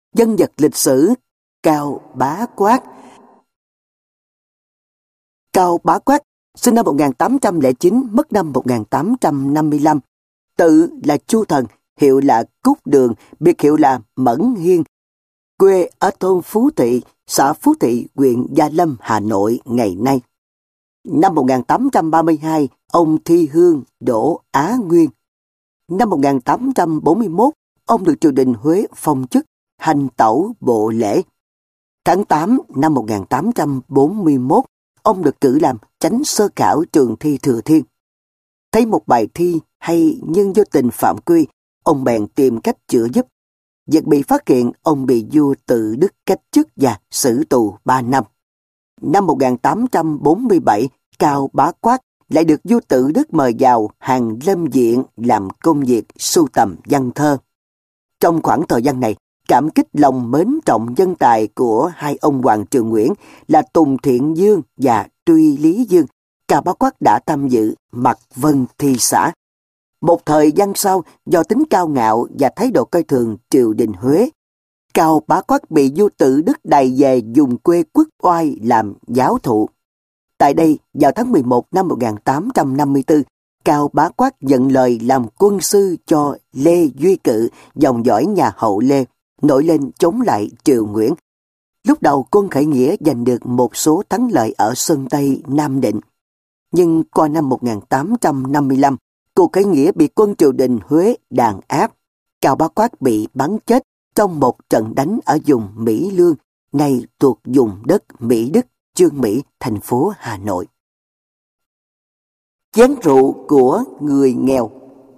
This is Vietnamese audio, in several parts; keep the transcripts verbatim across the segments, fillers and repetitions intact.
Nhân vật lịch sử Cao Bá Quát. Cao Bá Quát sinh năm một nghìn tám trăm lẻ chín, mất năm một nghìn tám trăm năm mươi lăm. Tự là Chu Thần, hiệu là Cúc Đường, biệt hiệu là Mẫn Hiên. Quê ở thôn Phú Thị, xã Phú Thị, huyện Gia Lâm, Hà Nội ngày nay. Năm một nghìn tám trăm ba mươi hai, ông thi hương đỗ Á Nguyên. Năm một nghìn tám trăm bốn mươi mốt, ông được triều đình Huế phong chức hành tẩu bộ lễ. Tháng tám năm một nghìn tám trăm bốn mươi mốt, ông được cử làm chánh sơ khảo trường thi Thừa Thiên. Thấy một bài thi hay nhưng vô tình phạm quy, ông bèn tìm cách chữa giúp. Việc bị phát hiện, ông bị vua Tự Đức cách chức và xử tù ba năm. Năm một nghìn tám trăm bốn mươi bảy, Cao Bá Quát lại được vua Tự Đức mời vào Hàn Lâm Viện làm công việc sưu tầm văn thơ. Trong khoảng thời gian này, cảm kích lòng mến trọng nhân tài của hai ông Hoàng Trường Nguyễn là Tùng Thiện Dương và Truy Lý Dương, Cao Bá Quát đã tham dự Mạc Vân thi xã. Một thời gian sau, do tính cao ngạo và thái độ coi thường triều đình Huế, Cao Bá Quát bị vua Tự Đức đày về vùng quê Quốc Oai làm giáo thụ. Tại đây, vào tháng mười một năm một nghìn tám trăm năm mươi tư, Cao Bá Quát nhận lời làm quân sư cho Lê Duy Cự, dòng dõi nhà hậu Lê, nổi lên chống lại triều Nguyễn. Lúc đầu quân khởi nghĩa giành được một số thắng lợi ở Sơn Tây, Nam Định. Nhưng qua năm một nghìn tám trăm năm mươi lăm, cuộc khởi nghĩa bị quân triều đình Huế đàn áp. Cao Bá Quát bị bắn chết trong một trận đánh ở vùng Mỹ Lương, nay thuộc vùng đất Mỹ Đức, Chương Mỹ, thành phố Hà Nội. Chén rượu của người nghèo.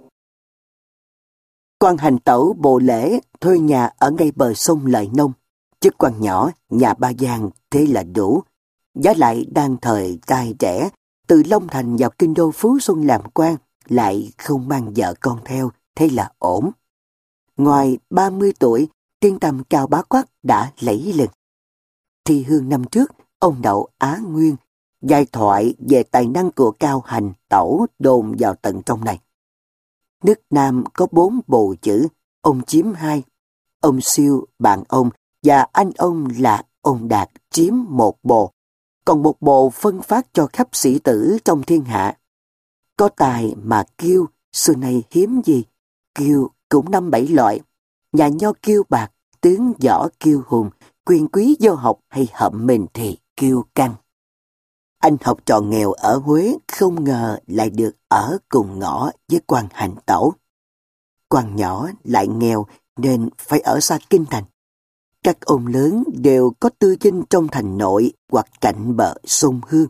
Quan hành tẩu bộ lễ thuê nhà ở ngay bờ sông Lợi Nông. Chức quan nhỏ, nhà ba gian thế là đủ. Giá lại đang thời trai trẻ, từ Long Thành vào kinh đô Phú Xuân làm quan, lại không mang vợ con theo, thế là ổn. Ngoài ba mươi tuổi, tiếng tăm Cao Bá Quát đã lẫy lừng. Thi hương năm trước, ông đậu Á Nguyên, giai thoại về tài năng của Cao hành tẩu đồn vào tận trong này. Nước Nam có bốn bồ chữ, ông chiếm hai, ông Siêu bạn ông và anh ông là ông Đạt chiếm một bồ, còn một bồ phân phát cho khắp sĩ tử trong thiên hạ. Có tài mà kiêu, xưa nay hiếm gì, kiêu cũng năm bảy loại, nhà nho kiêu bạc, tướng võ kiêu hùng, quyền quý vô học hay hậm mình thì kiêu căng. Anh học trò nghèo ở Huế không ngờ lại được ở cùng ngõ với quan hành tẩu. Quan nhỏ lại nghèo nên phải ở xa kinh thành. Các ông lớn đều có tư dinh trong thành nội hoặc cạnh bờ sông Hương.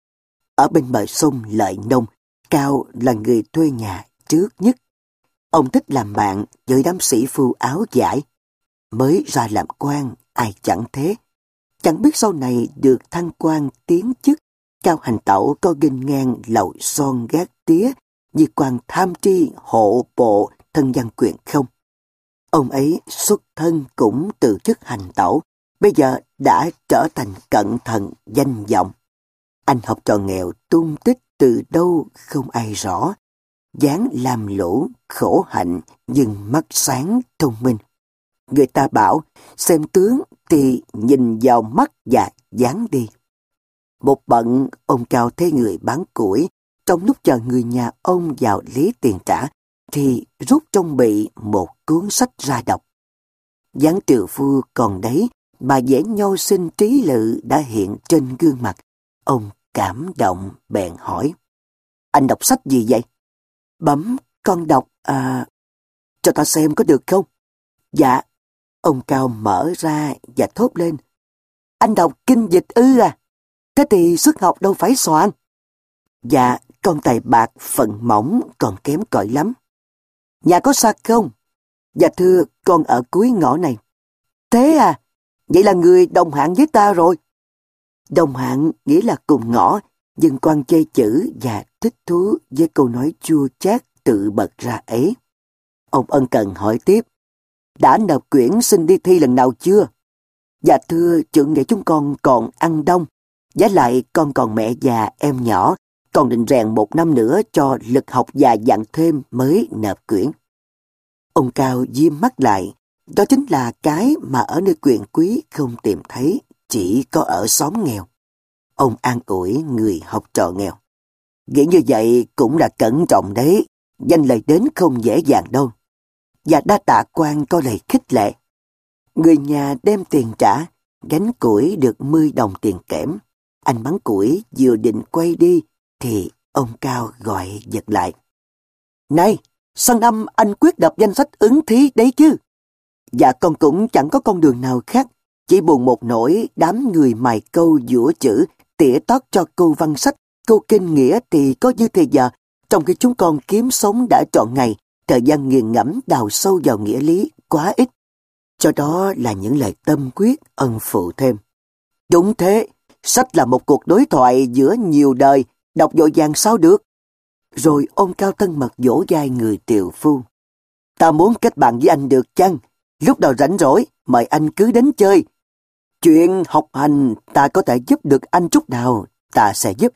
Ở bên bờ sông Lợi Nông, Cao là người thuê nhà trước nhất. Ông thích làm bạn với đám sĩ phu áo vải. Mới ra làm quan, ai chẳng thế. Chẳng biết sau này được thăng quan tiến chức, Cao hành tẩu có nghênh ngang lầu son gác tía như quan tham tri hộ bộ thân văn quyền không. Ông ấy xuất thân cũng từ chức hành tẩu, bây giờ đã trở thành cận thần danh vọng. Anh học trò nghèo tung tích từ đâu không ai rõ, dáng làm lũ, khổ hạnh nhưng mắt sáng thông minh. Người ta bảo xem tướng thì nhìn vào mắt và dáng đi. Một bận, ông Cao thấy người bán củi, trong lúc chờ người nhà ông vào lấy tiền trả, thì rút trong bị một cuốn sách ra đọc. Dáng trừ phu còn đấy, mà vẻ nho sinh trí lự đã hiện trên gương mặt. Ông cảm động bèn hỏi: "Anh đọc sách gì vậy?" Bấm: "Con đọc, à... cho ta xem có được không?" "Dạ." Ông Cao mở ra và thốt lên: "Anh đọc kinh dịch ư à? Thế thì sức học đâu phải soạn." "Dạ, con tài bạc phận mỏng còn kém cỏi lắm." "Nhà có xa không?" "Dạ thưa, con ở cuối ngõ này." "Thế à? Vậy là người đồng hạng với ta rồi." Đồng hạng nghĩa là cùng ngõ, nhưng quan chê chữ và thích thú với câu nói chua chát tự bật ra ấy. Ông ân cần hỏi tiếp: "Đã nộp quyển xin đi thi lần nào chưa?" "Dạ thưa, trưởng nghĩa chúng con còn ăn đông. Giá lại con còn mẹ già em nhỏ, còn định rèn một năm nữa cho lực học già dặn thêm mới nộp quyển." Ông Cao diêm mắt lại, Đó chính là cái mà ở nơi quyền quý không tìm thấy, chỉ có ở xóm nghèo. Ông an ủi người học trò nghèo. Nghĩ như vậy cũng là cẩn trọng đấy, danh lời đến không dễ dàng đâu. Và đa tạ quan có lời khích lệ. Người nhà đem tiền trả, gánh củi được mười đồng tiền kẽm. Anh bán củi vừa định quay đi, thì ông Cao gọi giật lại. Này, sang năm anh quyết đọc danh sách ứng thí đấy chứ? Dạ con cũng chẳng có con đường nào khác, chỉ buồn một nỗi đám người mài câu dũa chữ, tỉa tót cho câu văn sách, câu kinh nghĩa thì có như thời giờ, trong khi chúng con kiếm sống đã trọn ngày, thời gian nghiền ngẫm đào sâu vào nghĩa lý quá ít. Cho đó là những lời tâm quyết ân phụ thêm. Đúng thế, sách là một cuộc đối thoại giữa nhiều đời, đọc vội vàng sao được. Rồi ông Cao thân mật vỗ vai người tiều phu. Ta muốn kết bạn với anh được chăng? Lúc nào rảnh rỗi, mời anh cứ đến chơi. Chuyện học hành ta có thể giúp được anh chút nào, ta sẽ giúp.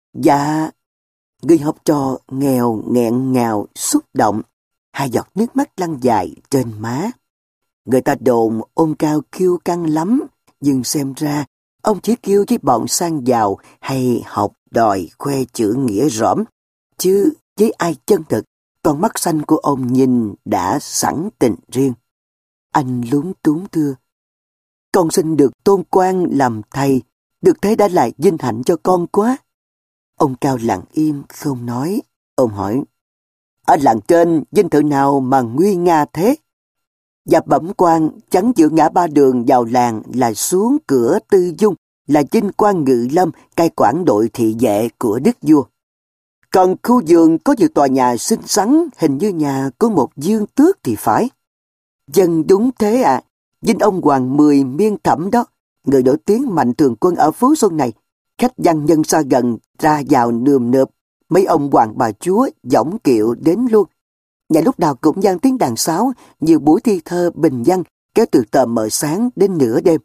Dạ, người học trò nghèo nghẹn ngào, xúc động, hai giọt nước mắt lăn dài trên má. Người ta đồn ông Cao kiêu căng lắm, nhưng xem ra ông chỉ kêu với bọn sang giàu hay học đòi khoe chữ nghĩa rõm, chứ với ai chân thực, con mắt xanh của ông nhìn đã sẵn tình riêng. Anh lúng túng thưa, con xin được tôn quan làm thầy, được thế đã là vinh hạnh cho con quá. Ông Cao lặng im không nói. Ông hỏi, ở làng trên dinh thự nào mà nguy nga thế? Và bẩm quan chắn giữa ngã ba đường vào làng là xuống cửa Tư Dung, là dinh quan Ngự Lâm, cai quản đội thị vệ của đức vua. Còn khu vườn có nhiều tòa nhà xinh xắn, hình như nhà có một dương tước thì phải. Dân đúng thế à, dinh ông Hoàng Mười Miên Thẩm đó, người nổi tiếng mạnh thường quân ở Phú Xuân này. Khách văn nhân xa gần ra vào nườm nượp, mấy ông hoàng bà chúa võng kiệu đến luôn. Nhà lúc nào cũng vang tiếng đàn sáo, nhiều buổi thi thơ bình văn kéo từ tờ mờ sáng đến nửa đêm.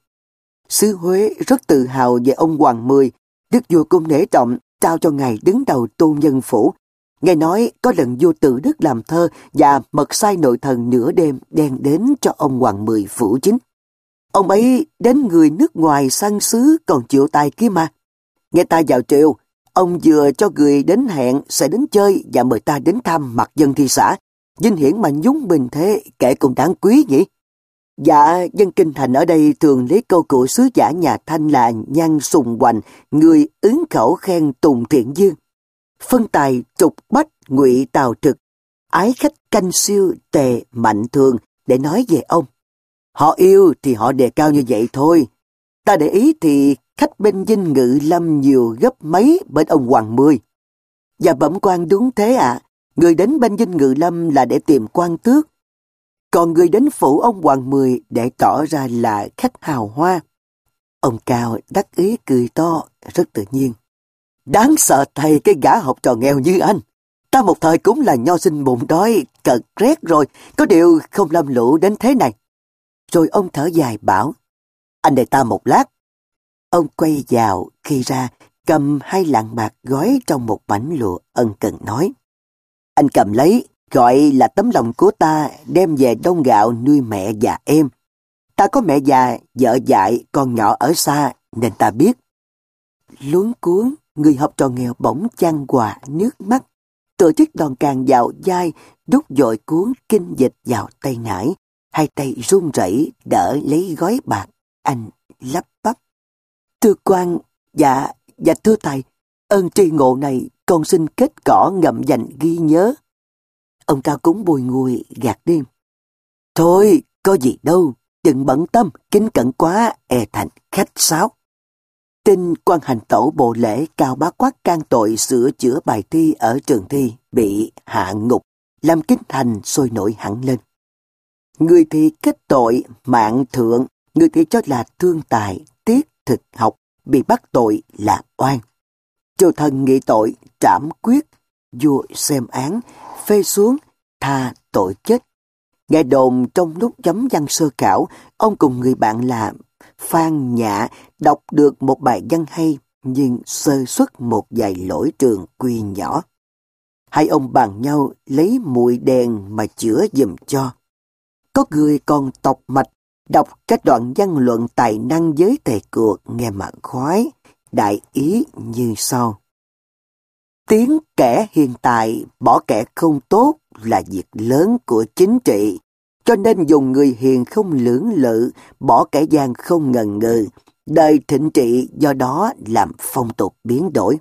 Xứ Huế rất tự hào về ông Hoàng Mười, đức vua cung nể trọng, trao cho ngài đứng đầu tôn nhân phủ. Nghe nói có lần vua Tự Đức làm thơ và mật sai nội thần nửa đêm đem đến cho ông Hoàng Mười phủ chính. Ông ấy đến người nước ngoài sang xứ còn chịu tài kia mà. Nghe ta vào triều, ông vừa cho người đến hẹn sẽ đến chơi và mời ta đến thăm mặt dân thi xã. Vinh hiển mà nhúng bình thế, kể cũng đáng quý nhỉ? Dạ, dân kinh thành ở đây thường lấy câu của sứ giả nhà Thanh là Nhan Sùng Hoành, người ứng khẩu khen Tùng Thiện Dương. Phân tài trục bách ngụy tào thực, ái khách canh siêu tề mạnh thường để nói về ông. Họ yêu thì họ đề cao như vậy thôi. Ta để ý thì khách bên dinh Ngự Lâm nhiều gấp mấy bên ông Hoàng Mười. Và bẩm quan đúng thế ạ, à, người đến bên dinh Ngự Lâm là để tìm quan tước, còn người đến phủ ông Hoàng Mười để tỏ ra là khách hào hoa. Ông Cao đắc ý cười to, rất tự nhiên. Đáng sợ thầy cái gã học trò nghèo như anh. Ta một thời cũng là nho sinh bụng đói, cợt rét rồi, có điều không lâm lũ đến thế này. Rồi ông thở dài bảo, anh đợi ta một lát. Ông quay vào, khi ra, cầm hai lạng bạc gói trong một mảnh lụa, ân cần nói. Anh cầm lấy, gọi là tấm lòng của ta đem về đông gạo nuôi mẹ và em. Ta có mẹ già, vợ dại, con nhỏ ở xa, nên ta biết. Luống cuống, người học trò nghèo bỗng chan hòa nước mắt, tựa chiếc đòn càng vào vai, đút dội cuốn kinh dịch vào tay nải, hai tay run rẩy đỡ lấy gói bạc. Anh lắp bắp. Thưa quan, dạ, dạ thưa thầy, ơn tri ngộ này con xin kết cỏ ngậm dành ghi nhớ. Ông Cao cúng bùi ngùi gạt đi. Thôi, có gì đâu, đừng bận tâm, kính cẩn quá, e thành khách sáo. Tin quan hành tẩu bộ lễ Cao Bá Quát can tội sửa chữa bài thi ở trường thi bị hạ ngục, làm kinh thành sôi nổi hẳn lên. Người thì kết tội mạng thượng, người thì cho là thương tài, tiết thực học, bị bắt tội là oan. Triều thần nghị tội, trảm quyết, vua xem án, phê xuống, tha tội chết. Nghe đồn trong lúc chấm văn sơ khảo, ông cùng người bạn là Phan Nhạ đọc được một bài văn hay, nhưng sơ suất một vài lỗi trường quy nhỏ. Hai ông bàn nhau lấy muội đèn mà chữa giùm cho. có người còn tọc mạch đọc các đoạn văn luận tài năng với tề cuộc nghe mà khoái, đại ý như sau. Tiếng kẻ hiền tài bỏ kẻ không tốt là việc lớn của chính trị, cho nên dùng người hiền không lưỡng lự, bỏ kẻ gian không ngần ngừ, đời thịnh trị do đó làm phong tục biến đổi.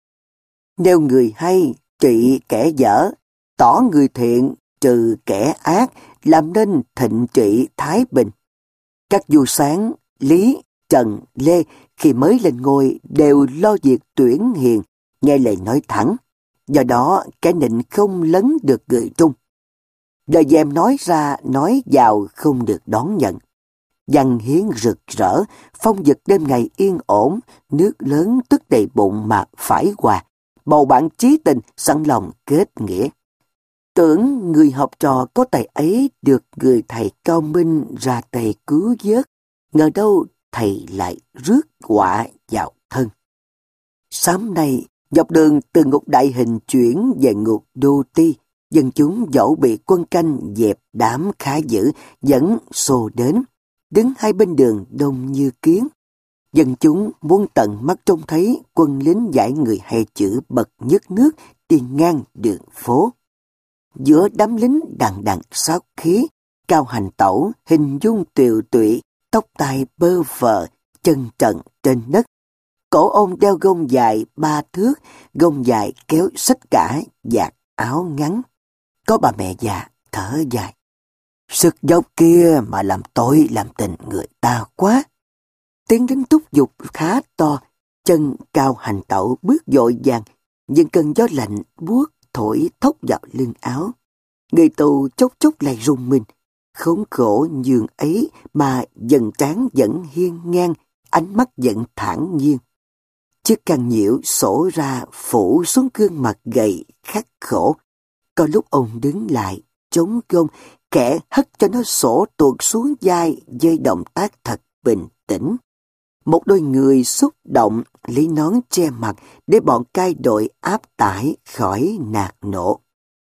Nếu người hay trị kẻ dở, tỏ người thiện trừ kẻ ác, làm nên thịnh trị thái bình. Các vua sáng Lý, Trần, Lê khi mới lên ngôi đều lo việc tuyển hiền, nghe lời nói thẳng, do đó kẻ nịnh không lấn được người trung. Lời dèm nói ra nói vào không được đón nhận. Văn hiến rực rỡ, phong vực đêm ngày yên ổn, nước lớn tức đầy bụng mà phải hòa, bầu bạn chí tình sẵn lòng kết nghĩa. Tưởng người học trò có tài ấy được người thầy cao minh ra tay cứu vớt, ngờ đâu thầy lại rước họa vào thân. Sáng nay, dọc đường từ ngục đại hình chuyển về ngục đô ti, dân chúng dẫu bị quân canh dẹp đám khá dữ vẫn xô đến, đứng hai bên đường đông như kiến. Dân chúng muốn tận mắt trông thấy quân lính giải người hay chữ bậc nhất nước đi ngang đường phố. Giữa đám lính đằng đằng sát khí, cao hành tẩu, hình dung tiều tụy, tóc tai bơ vờ, chân trần trên đất. Cổ ông đeo gông dài ba thước, gông dài kéo xách cả, vạt áo ngắn. Có bà mẹ già thở dài. Sức dốc kia mà làm tội làm tình người ta quá. Tiếng lính thúc giục khá to, chân cao hành tẩu bước vội vàng, nhưng cơn gió lạnh buốt thổi thốc vào lưng áo. Người tù chốc chốc lại rùng mình, khốn khổ nhường ấy mà dần trán vẫn hiên ngang, ánh mắt vẫn thản nhiên. Chiếc khăn nhiễu sổ ra phủ xuống gương mặt gầy khắc khổ. Có lúc ông đứng lại, chống gông, kẻ hất cho nó sổ tuột xuống vai với động tác thật bình tĩnh. Một đôi người xúc động lấy nón che mặt để bọn cai đội áp tải khỏi nạt nộ.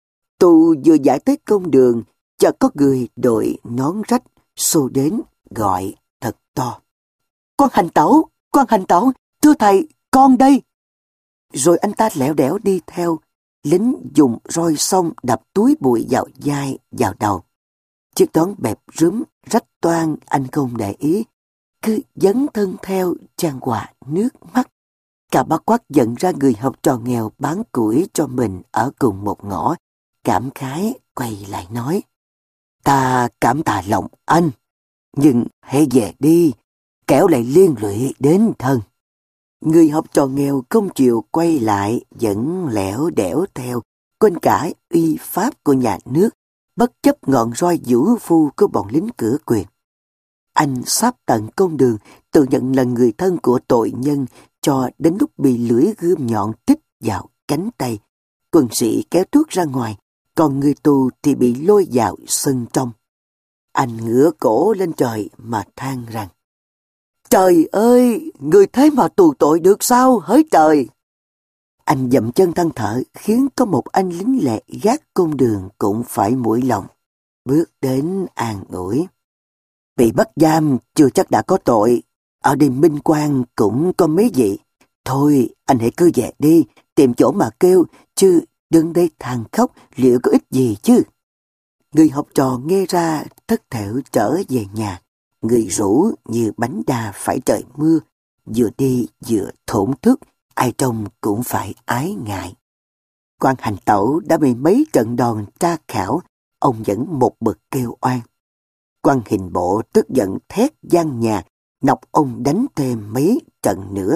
Tù vừa giải tới công đường, chợt có người đội nón rách xô đến gọi thật to. Con hành tẩu, con hành tẩu, thưa thầy, con đây. Rồi anh ta lẻo đẻo đi theo, lính dùng roi xong đập túi bụi vào vai, vào đầu. Chiếc nón bẹp rúm, rách toang anh không để ý, cứ dấn thân theo chan hòa nước mắt. Cả bác Quát nhận ra người học trò nghèo bán củi cho mình ở cùng một ngõ, cảm khái quay lại nói. Ta cảm tạ lòng anh, nhưng hãy về đi, kẻo lại liên lụy đến thân. Người học trò nghèo không chịu quay lại, vẫn lẻo đẻo theo, quên cả uy pháp của nhà nước, bất chấp ngọn roi vũ phu của bọn lính cửa quyền. Anh sắp tận công đường, tự nhận là người thân của tội nhân, cho đến lúc bị lưỡi gươm nhọn tích vào cánh tay. Quân sĩ kéo tuốt ra ngoài, còn người tù thì bị lôi vào sân trong. Anh ngửa cổ lên trời mà than rằng, trời ơi, người thế mà tù tội được sao hỡi trời. Anh dậm chân than thở khiến có một anh lính lẹ gác công đường cũng phải mũi lòng, bước đến an ủi. Bị bắt giam chưa chắc đã có tội, ở đêm minh quang cũng có mấy vị. Thôi anh hãy cứ về đi, tìm chỗ mà kêu, chứ đừng đây than khóc liệu có ích gì chứ. Người học trò nghe ra thất thểu trở về nhà, người rủ như bánh đa phải trời mưa, vừa đi vừa thổn thức, ai trông cũng phải ái ngại. Quan hành tẩu đã bị mấy trận đòn tra khảo, ông vẫn một bực kêu oan. Quan hình bộ tức giận thét gian nhà, nọc ông đánh thêm mấy trận nữa.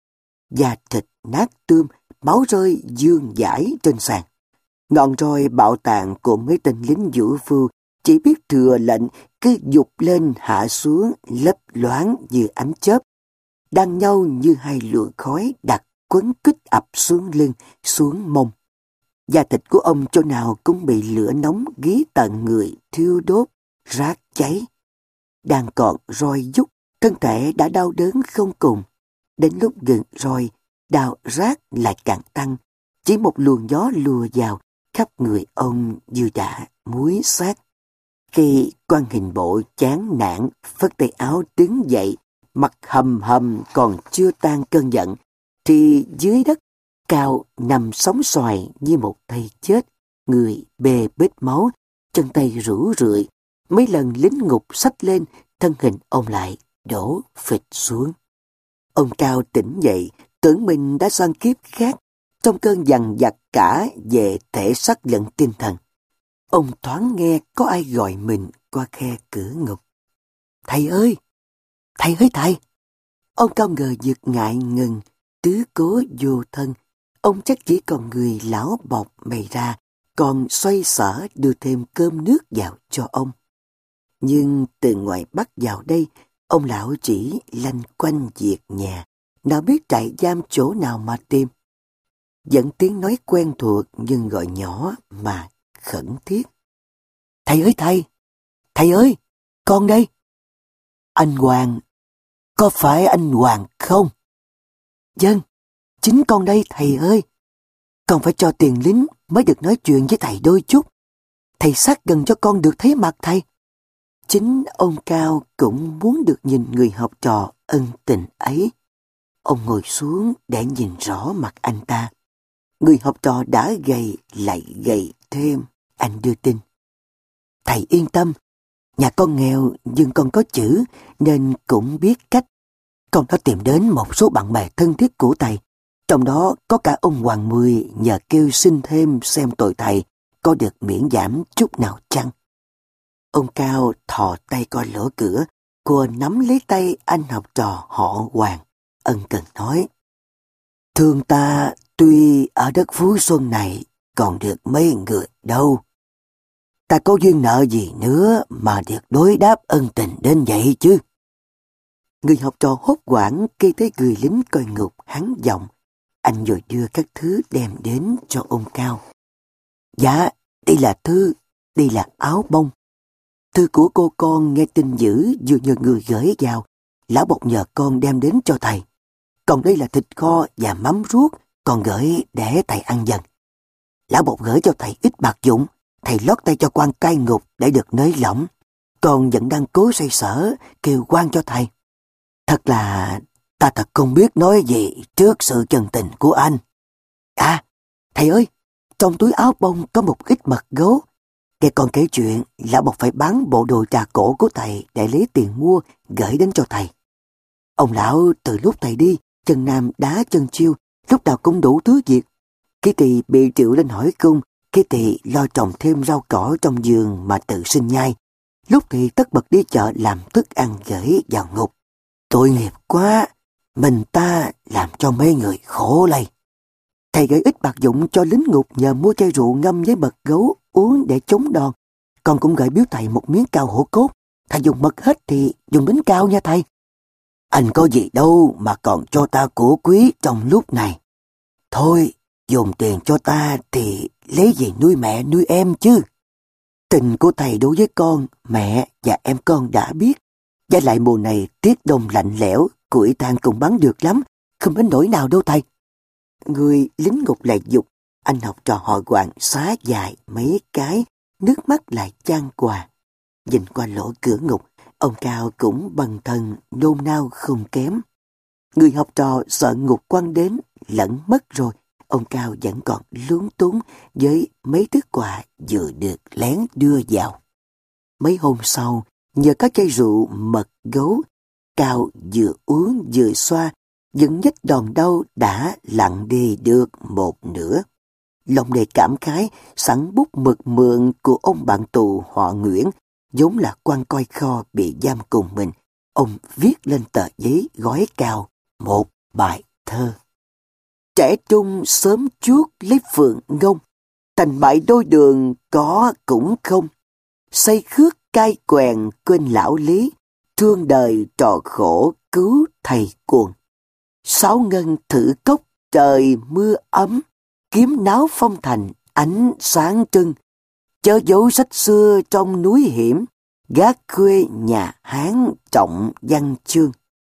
Da thịt nát tươm, máu rơi dương dãi trên sàn. Ngọn roi bạo tàn của mấy tên lính vũ phu chỉ biết thừa lệnh cứ dục lên hạ xuống lấp loáng như ánh chớp, đan nhau như hai luồng khói đặc quấn quýt ập xuống lưng, xuống mông. Da thịt của ông chỗ nào cũng bị lửa nóng ghi tận người thiêu đốt, rát cháy. Đang còn roi dúc, thân thể đã đau đớn không cùng. Đến lúc gần roi, đau rát lại càng tăng. Chỉ một luồng gió lùa vào, khắp người ông như đã muối xác. Khi quan hình bộ chán nản, phất tay áo đứng dậy, mặt hầm hầm còn chưa tan cơn giận, thì dưới đất, Cao nằm sóng xoài như một thây chết, người bê bết máu, chân tay rũ rượi, mấy lần lính ngục xách lên, thân hình ông lại đổ phịch xuống. Ông Cao tỉnh dậy, tưởng mình đã sang kiếp khác, trong cơn dằn vặt cả về thể xác lẫn tinh thần. Ông thoáng nghe có ai gọi mình qua khe cửa ngục. Thầy ơi! Thầy ơi thầy! Ông Cao ngờ vực ngại ngừng, tứ cố vô thân. Ông chắc chỉ còn người lão bọc mày ra, còn xoay sở đưa thêm cơm nước vào cho ông. Nhưng từ ngoài Bắc vào đây, ông lão chỉ lanh quanh việc nhà, nào biết trại giam chỗ nào mà tìm. Vẫn tiếng nói quen thuộc nhưng gọi nhỏ mà khẩn thiết. Thầy ơi thầy! Thầy ơi! Con đây! Anh Hoàng! Có phải anh Hoàng không? Vâng, chính con đây thầy ơi. Con phải cho tiền lính mới được nói chuyện với thầy đôi chút. Thầy sát gần cho con được thấy mặt thầy. Chính ông Cao cũng muốn được nhìn người học trò ân tình ấy. Ông ngồi xuống để nhìn rõ mặt anh ta. Người học trò đã gầy lại gầy thêm. Anh đưa tin. Thầy yên tâm, nhà con nghèo nhưng con có chữ nên cũng biết cách. Con đã tìm đến một số bạn bè thân thiết của thầy. Trong đó có cả ông Hoàng Mười nhờ kêu xin thêm xem tội thầy có được miễn giảm chút nào chăng. Ông Cao thò tay coi lỗ cửa, cô nắm lấy tay anh học trò họ Hoàng, ân cần nói. Thương ta tuy ở đất Phú Xuân này còn được mấy người đâu. Ta có duyên nợ gì nữa mà được đối đáp ân tình đến vậy chứ. Người học trò hốt hoảng khi thấy người lính coi ngục hắn giọng. Anh rồi đưa các thứ đem đến cho ông Cao. Dạ, đây là thư, đây là áo bông. Thư của cô con nghe tin dữ vừa nhờ người gửi vào. Lão Bộc nhờ con đem đến cho thầy. Còn đây là thịt kho và mắm ruốc, còn gửi để thầy ăn dần. Lão Bộc gửi cho thầy ít bạc dụng, thầy lót tay cho quan cai ngục để được nới lỏng. Con vẫn đang cố xoay sở, kêu quan cho thầy. Thật là ta thật không biết nói gì trước sự chân tình của anh. À, thầy ơi, trong túi áo bông có một ít mật gấu. Nghe con kể chuyện, Lão Bộc phải bán bộ đồ trà cổ của thầy để lấy tiền mua gửi đến cho thầy. Ông lão từ lúc thầy đi, chân nam đá chân chiêu, lúc nào cũng đủ thứ việc. Khi thì bị triệu lên hỏi cung, khi thì lo trồng thêm rau cỏ trong vườn mà tự sinh nhai. Lúc thì tất bật đi chợ làm thức ăn gửi vào ngục. Tội nghiệp quá, mình ta làm cho mấy người khổ lây. Thầy gửi ít bạc dụng cho lính ngục nhờ mua chai rượu ngâm với mật gấu uống để chống đòn. Con cũng gửi biếu thầy một miếng cao hổ cốt. Thầy dùng mật hết thì dùng đến cao nha thầy. Anh có gì đâu mà còn cho ta của quý trong lúc này. Thôi, dùng tiền cho ta thì lấy gì nuôi mẹ nuôi em chứ. Tình của thầy đối với con, mẹ và em con đã biết. Và lại mùa này tiết đông lạnh lẽo, củi than cũng bắn được lắm, không đến nỗi nào đâu thầy. Người lính ngục lại dục, anh học trò họ Hoàng xá dài mấy cái, nước mắt lại chan quà. Nhìn qua lỗ cửa ngục, ông Cao cũng bần thần nôn nao không kém. Người học trò sợ ngục quăng đến, lẫn mất rồi, ông Cao vẫn còn lúng túng với mấy thứ quà vừa được lén đưa vào. Mấy hôm sau, nhờ có chai rượu mật gấu, Cao vừa uống vừa xoa, những vết đòn đau đã lặng đi được một nửa. Lòng đầy cảm khái, sẵn bút mực mượn của ông bạn tù họ Nguyễn, vốn là quan coi kho bị giam cùng mình. Ông viết lên tờ giấy gói Cao một bài thơ. Trẻ trung sớm chuốt lấy phượng ngông, thành bại đôi đường có cũng không. Xây khước cai quèn quên lão lý, thương đời trò khổ cứu thầy cuồng. Sáu ngân thử cốc trời mưa ấm, kiếm náo phong thành ánh sáng trưng. Chớ dấu sách xưa trong núi hiểm, gác khuê nhà Hán trọng văn chương.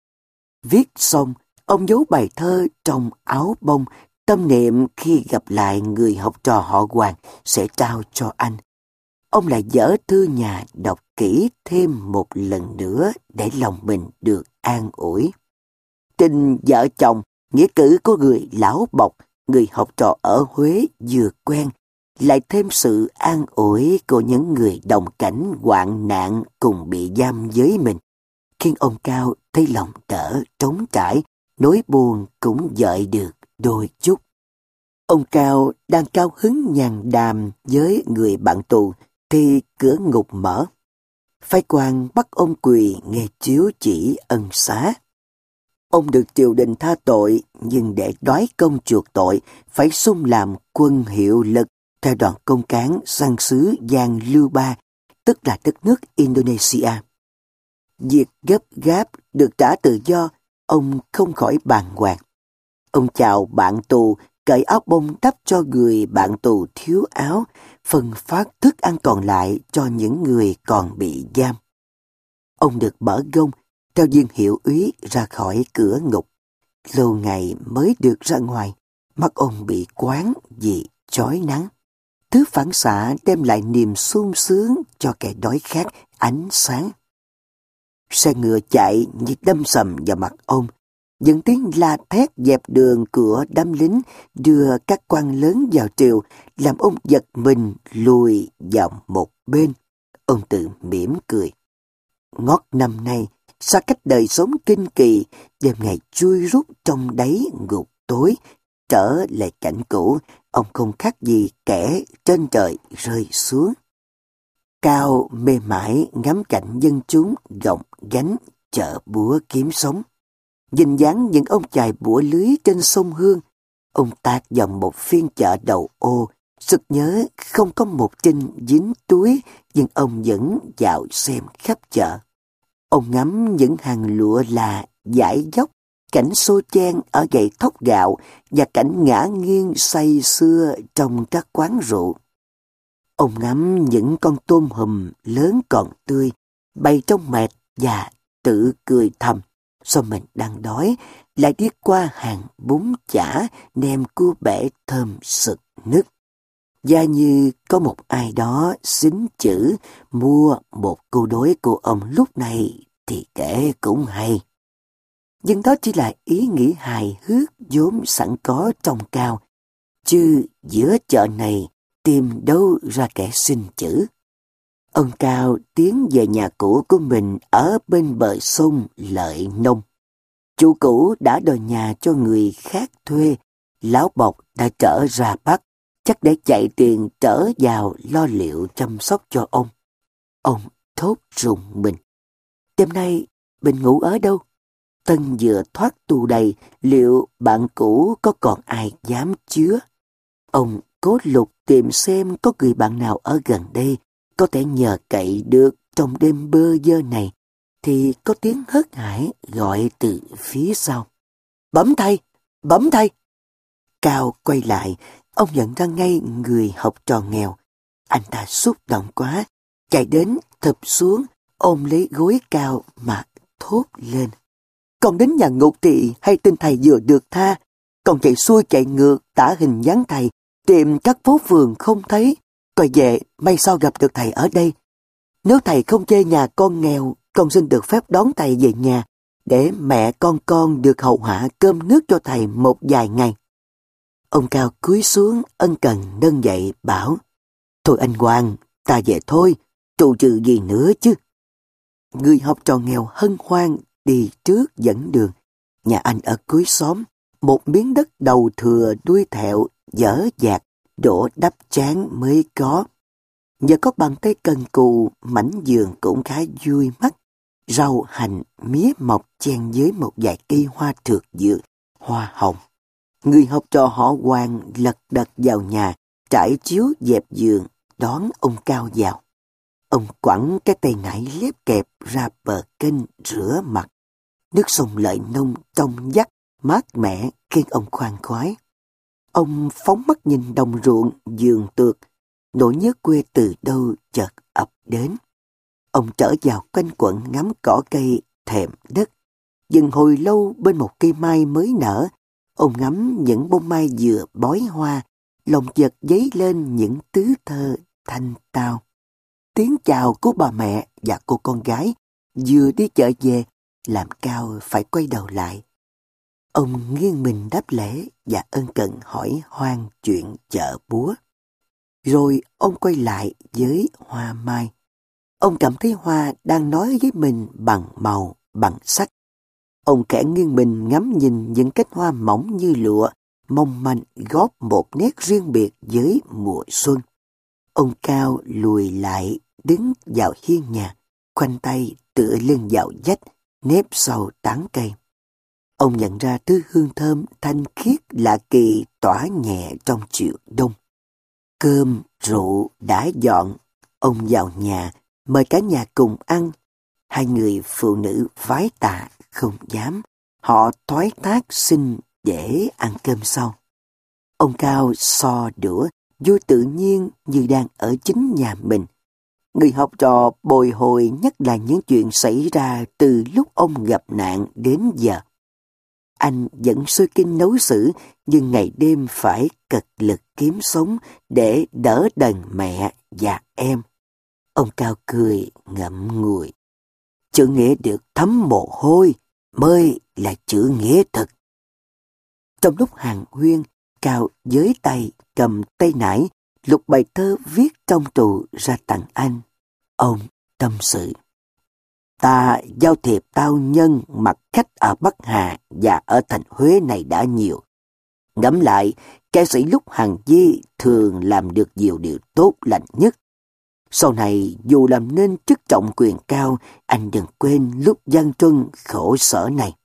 Viết xong, ông giấu bài thơ trong áo bông, tâm niệm khi gặp lại người học trò họ Hoàng sẽ trao cho anh. ông lại dở thư nhà đọc kỹ thêm một lần nữa để lòng mình được an ủi. Tình vợ chồng, nghĩa cử của người lão bộc, người học trò ở Huế vừa quen, lại thêm sự an ủi của những người đồng cảnh hoạn nạn cùng bị giam với mình, khiến ông Cao thấy lòng đỡ trống trải, nỗi buồn cũng dợi được đôi chút. Ông Cao đang cao hứng nhàn đàm với người bạn tù thì cửa ngục mở. Phái quan bắt ông quỳ nghe chiếu chỉ ân xá. Ông được triều đình tha tội, nhưng để đoái công chuộc tội phải xung làm quân hiệu lực theo đoàn công cán sang xứ Giang Lưu Ba, tức là đất nước Indonesia. Việc gấp gáp được trả tự do, ông không khỏi bàng hoàng. Ông chào bạn tù, cởi áo bông đắp cho người bạn tù thiếu áo, phân phát thức ăn còn lại cho những người còn bị giam. Ông được mở gông theo viên hiệu úy ra khỏi cửa ngục. Lâu ngày mới được ra ngoài, mắt ông bị quáng vì chói nắng. Thứ phản xạ đem lại niềm sung sướng cho kẻ đói khát ánh sáng. Xe ngựa chạy như đâm sầm vào mặt ông. Những tiếng la thét dẹp đường của đám lính đưa các quan lớn vào triều, làm ông giật mình lùi vào một bên. Ông tự mỉm cười. Ngót năm nay, xa cách đời sống kinh kỳ, đêm ngày chui rút trong đáy ngục tối, trở lại cảnh cũ, ông không khác gì kẻ trên trời rơi xuống. Cao mê mải ngắm cảnh dân chúng gồng gánh chợ búa kiếm sống. Nhìn dáng những ông chài bủa lưới trên sông Hương, ông tạt dòng một phiên chợ đầu ô, sực nhớ không có một trinh dính túi, nhưng ông vẫn dạo xem khắp chợ. Ông ngắm những hàng lụa là dải dốc, cảnh xô chen ở gậy thóc gạo và cảnh ngã nghiêng say sưa trong các quán rượu. Ông ngắm những con tôm hùm lớn còn tươi, bay trong mệt và tự cười thầm. Sao mình đang đói, lại đi qua hàng bún chả, nem cua bể thơm sực nức. Và như có một ai đó xính chữ mua một câu đối của ông lúc này thì kể cũng hay. Nhưng đó chỉ là ý nghĩ hài hước vốn sẵn có trong Cao, chứ giữa chợ này tìm đâu ra kẻ xin chữ. Ông Cao tiến về nhà cũ của mình ở bên bờ sông Lợi Nông. Chủ cũ đã đòi nhà cho người khác thuê, lão bộc đã trở ra Bắc, chắc để chạy tiền trở vào lo liệu chăm sóc cho ông. Ông thốt rùng mình. Đêm nay mình ngủ ở đâu? Tân vừa thoát tù đầy, liệu bạn cũ có còn ai dám chứa? Ông cố lục tìm xem có người bạn nào ở gần đây có thể nhờ cậy được trong đêm bơ vơ này, thì có tiếng hớt hải gọi từ phía sau. Bẩm thầy! Bẩm thầy! Cao quay lại, ông nhận ra ngay người học trò nghèo. Anh ta xúc động quá, chạy đến thụp xuống, ôm lấy gối Cao mà thốt lên. Con đến nhà ngục thì hay tin thầy vừa được tha. Con chạy xuôi chạy ngược tả hình dáng thầy, tìm các phố phường không thấy. Coi về may sao gặp được thầy ở đây. Nếu thầy không chê nhà con nghèo, con xin được phép đón thầy về nhà, để mẹ con con được hầu hạ cơm nước cho thầy một vài ngày. Ông Cao cúi xuống ân cần nâng dậy bảo, thôi anh Hoàng, ta về thôi, trù trừ gì nữa chứ. Người học trò nghèo hân hoan đi trước dẫn đường. Nhà anh ở cuối xóm, một miếng đất đầu thừa đuôi thẹo, dở dạt, đổ đắp chán mới có. Nhờ có bàn tay cần cù, mảnh vườn cũng khá vui mắt. Rau, hành, mía mọc chen với một vài cây hoa thược dược, hoa hồng. Người học trò họ Hoàng lật đật vào nhà, trải chiếu dẹp giường, đón ông Cao vào. Ông quẳng cái tay nải lép kẹp ra bờ kênh rửa mặt. Nước sông Lợi Nông trong vắt, mát mẻ khiến ông khoan khoái. Ông phóng mắt nhìn đồng ruộng, vườn tược, nỗi nhớ quê từ đâu chợt ập đến. Ông trở vào quanh quẩn ngắm cỏ cây, thềm đất. Dừng hồi lâu bên một cây mai mới nở, ông ngắm những bông mai vừa bói hoa, lòng chợt dấy lên những tứ thơ thanh tao. tiếng chào của bà mẹ và cô con gái vừa đi chợ về, làm Cao phải quay đầu lại. Ông nghiêng mình đáp lễ và ân cần hỏi hoang chuyện chợ búa. Rồi ông quay lại với Hoa Mai. Ông cảm thấy Hoa đang nói với mình bằng màu, bằng sắc. Ông khẽ nghiêng mình ngắm nhìn những cánh hoa mỏng như lụa, mong manh góp một nét riêng biệt với mùa xuân. Ông Cao lùi lại, đứng vào hiên nhà, khoanh tay tựa lưng vào vách, nép sau tán cây. Ông nhận ra thứ hương thơm thanh khiết lạ kỳ tỏa nhẹ trong chiều đông. Cơm, rượu đã dọn, ông vào nhà, mời cả nhà cùng ăn. Hai người phụ nữ vái tạ không dám, họ thoái thác xin để ăn cơm sau. Ông Cao so đũa, vui tự nhiên như đang ở chính nhà mình. Người học trò bồi hồi nhắc lại những chuyện xảy ra từ lúc ông gặp nạn đến giờ. Anh vẫn sôi kinh nấu xử, nhưng ngày đêm phải cật lực kiếm sống để đỡ đần mẹ và em. Ông Cao cười ngậm ngùi. Chữ nghĩa được thấm mồ hôi mới là chữ nghĩa thật. Trong lúc hàng huyên, Cao với tay cầm tay nải, lục bài thơ viết trong tù ra tặng anh. Ông tâm sự. Ta giao thiệp tao nhân mặt khách ở Bắc Hà và ở thành Huế này đã nhiều. Ngẫm lại, ca sĩ lúc hàng di thường làm được nhiều điều tốt lành nhất. Sau này, dù làm nên chức trọng quyền cao, anh đừng quên lúc gian truân khổ sở này.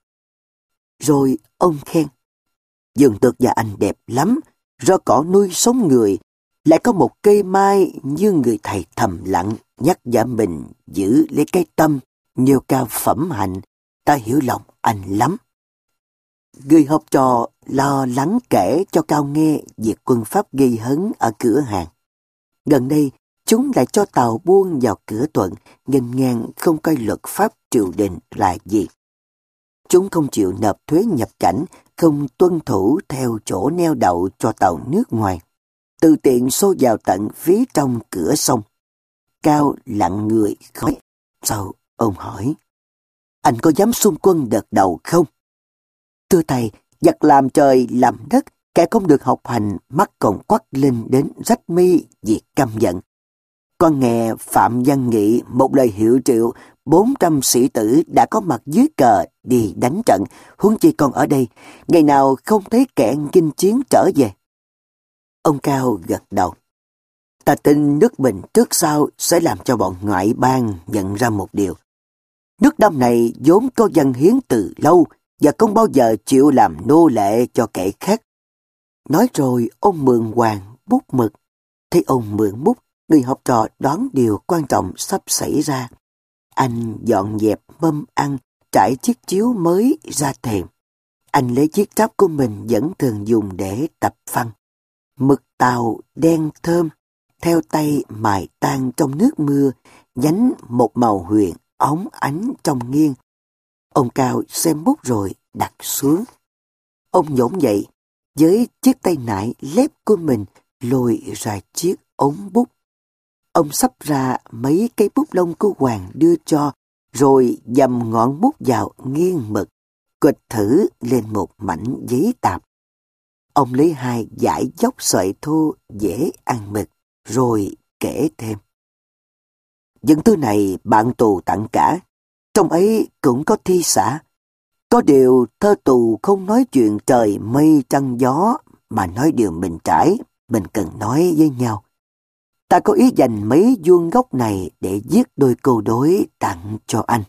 Rồi ông khen. Vườn tược nhà anh đẹp lắm, rau cỏ nuôi sống người, lại có một cây mai như người thầy thầm lặng nhắc nhở mình giữ lấy cái tâm, nêu cao phẩm hạnh, ta hiểu lòng anh lắm. Người học trò lo lắng kể cho Cao nghe việc quân Pháp gây hấn ở cửa hàng. Gần đây, chúng lại cho tàu buông vào cửa Thuận, nghênh ngang không coi luật pháp triều đình là gì. Chúng không chịu nộp thuế nhập cảnh, không tuân thủ theo chỗ neo đậu cho tàu nước ngoài, từ tiện xô vào tận phía trong cửa sông. Cao lặng người khói. Sau ông hỏi, anh có dám xung quân đợt đầu không? Thưa thầy, giặc làm trời làm đất, kẻ không được học hành, mắt còn quắc lên đến rách mi vì căm giận. Con nghe Phạm Văn Nghị một lời hiệu triệu, bốn trăm sĩ tử đã có mặt dưới cờ đi đánh trận, huống chi con ở đây, ngày nào không thấy kẻ chinh chiến trở về. Ông Cao gật đầu. Ta tin nước mình trước sau sẽ làm cho bọn ngoại bang nhận ra một điều. Nước Đông này vốn có dân hiến từ lâu và không bao giờ chịu làm nô lệ cho kẻ khác. Nói rồi ông mượn hoàng bút mực. Thấy ông mượn bút, người học trò đoán điều quan trọng sắp xảy ra. Anh dọn dẹp mâm ăn, trải chiếc chiếu mới ra thềm. Anh lấy chiếc tráp của mình vẫn thường dùng để tập văn. Mực tàu đen thơm, theo tay mài tan trong nước mưa, nhánh một màu huyền óng ánh trong nghiêng. Ông Cao xem bút rồi đặt xuống. Ông nhổm dậy, với chiếc tay nải lép của mình lôi ra chiếc ống bút. Ông xấp ra mấy cây bút lông của Hoàng đưa cho, rồi dầm ngọn bút vào nghiêng mực, quệt thử lên một mảnh giấy tạp. Ông lấy hai dải dốc sợi thô dễ ăn mực, rồi kể thêm. Những thứ này bạn tù tặng cả, trong ấy cũng có thi xã. Có điều thơ tù không nói chuyện trời mây trăng gió, mà nói điều mình trải, mình cần nói với nhau. Ta có ý dành mấy vuông gốc này để viết đôi câu đối tặng cho anh.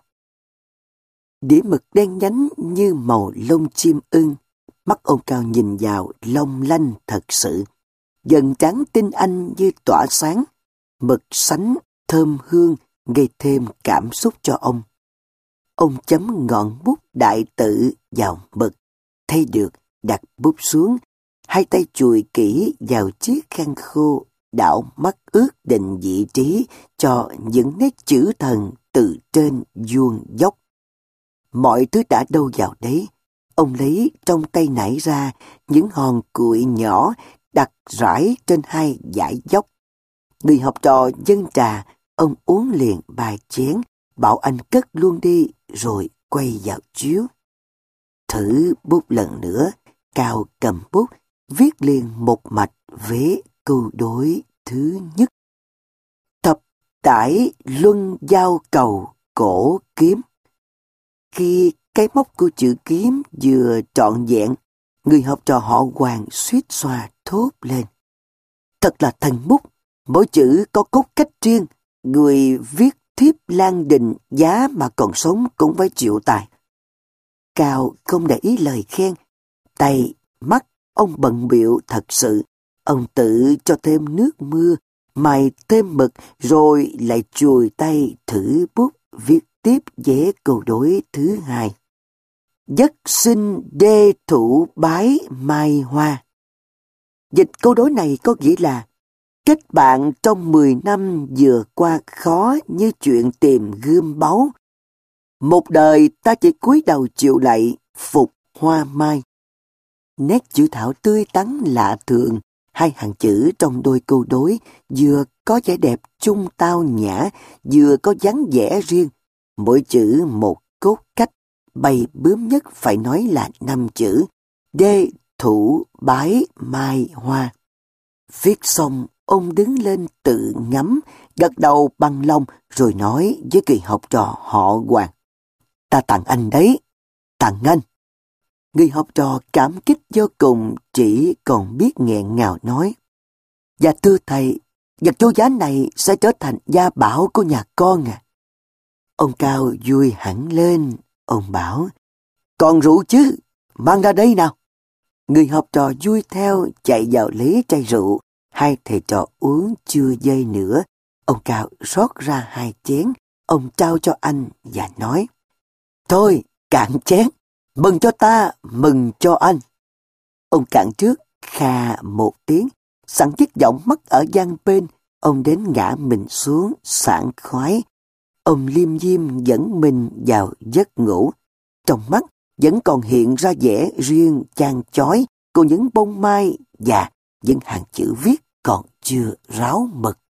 Đĩa mực đen nhánh như màu lông chim ưng, mắt ông Cao nhìn vào long lanh thật sự. Dần trắng tinh anh như tỏa sáng, mực sánh thơm hương gây thêm cảm xúc cho ông. Ông chấm ngọn bút đại tự vào mực, thấy được đặt bút xuống, hai tay chùi kỹ vào chiếc khăn khô, đảo mắt ước định vị trí cho những nét chữ thần từ trên vuông dốc. Mọi thứ đã đâu vào đấy. Ông lấy trong tay nải ra những hòn cuội nhỏ đặt rải trên hai dải dốc. Người học trò dâng trà, ông uống liền ba chén, bảo anh cất luôn đi rồi quay vào chiếu. Thử bút lần nữa, Cao cầm bút, viết liền một mạch vế câu đối thứ nhất. Thập tải luân giao cầu cổ kiếm. Khi cái móc của chữ kiếm vừa trọn vẹn, người học trò họ Hoàng suýt xoa thốt lên. Thật là thần bút, mỗi chữ có cốt cách riêng, người viết thiếp Lan Đình giá mà còn sống cũng phải chịu tài. Cao không để ý lời khen, tay, mắt ông bận bịu thật sự. Ông tự cho thêm nước mưa, mài thêm mực rồi lại chùi tay thử bút viết tiếp vế câu đối thứ hai. Dất sinh đê thủ bái mai hoa. Dịch câu đối này có nghĩa là kết bạn trong mười năm vừa qua khó như chuyện tìm gươm báu. Một đời ta chỉ cúi đầu chịu lạy phục hoa mai. Nét chữ thảo tươi tắn lạ thường, hai hàng chữ trong đôi câu đối vừa có vẻ đẹp chung tao nhã, vừa có dáng vẻ riêng. Mỗi chữ một cốt cách, bày bướm nhất phải nói là năm chữ. Đê thủ bái mai hoa. Viết xong, ông đứng lên tự ngắm, gật đầu bằng lòng rồi nói với người học trò họ Hoàng. Ta tặng anh đấy, tặng anh. Người học trò cảm kích vô cùng, chỉ còn biết nghẹn ngào nói. Dạ thưa thầy, vật châu giá này sẽ trở thành gia bảo của nhà con à. Ông Cao vui hẳn lên, ông bảo, còn rượu chứ, mang ra đây nào. Người học trò vui theo chạy vào lấy chai rượu, hai thầy trò uống chưa dây nữa. Ông Cao rót ra hai chén, ông trao cho anh và nói, thôi cạn chén, mừng cho ta, mừng cho anh. Ông cạn trước, kha một tiếng, sẵn chiếc giọng mắt ở gian bên, ông đến ngã mình xuống, sảng khoái. Ông liêm diêm dẫn mình vào giấc ngủ. Trong mắt vẫn còn hiện ra vẻ riêng chan chói của những bông mai và những hàng chữ viết còn chưa ráo mực.